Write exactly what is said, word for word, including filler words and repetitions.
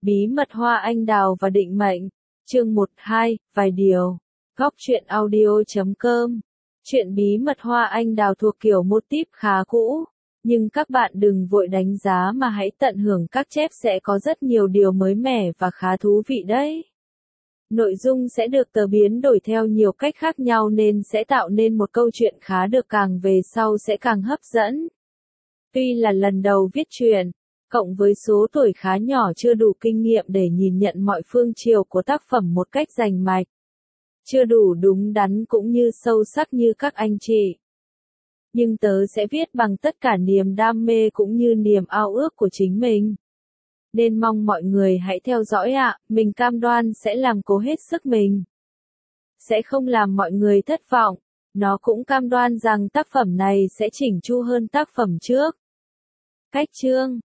Bí mật hoa anh đào và định mệnh. Chương một hai, vài điều. Góc truyện audio chấm com. Chuyện bí mật hoa anh đào thuộc kiểu mô típ khá cũ, nhưng các bạn đừng vội đánh giá mà hãy tận hưởng các chép sẽ có rất nhiều điều mới mẻ và khá thú vị đấy. Nội dung sẽ được tờ biến đổi theo nhiều cách khác nhau nên sẽ tạo nên một câu chuyện khá được càng về sau sẽ càng hấp dẫn. Tuy là lần đầu viết truyện, cộng với số tuổi khá nhỏ chưa đủ kinh nghiệm để nhìn nhận mọi phương chiều của tác phẩm một cách rành mạch. Chưa đủ đúng đắn cũng như sâu sắc như các anh chị. Nhưng tớ sẽ viết bằng tất cả niềm đam mê cũng như niềm ao ước của chính mình. Nên mong mọi người hãy theo dõi ạ, mình cam đoan sẽ làm cố hết sức mình. Sẽ không làm mọi người thất vọng, nó cũng cam đoan rằng tác phẩm này sẽ chỉnh chu hơn tác phẩm trước. Cách chương.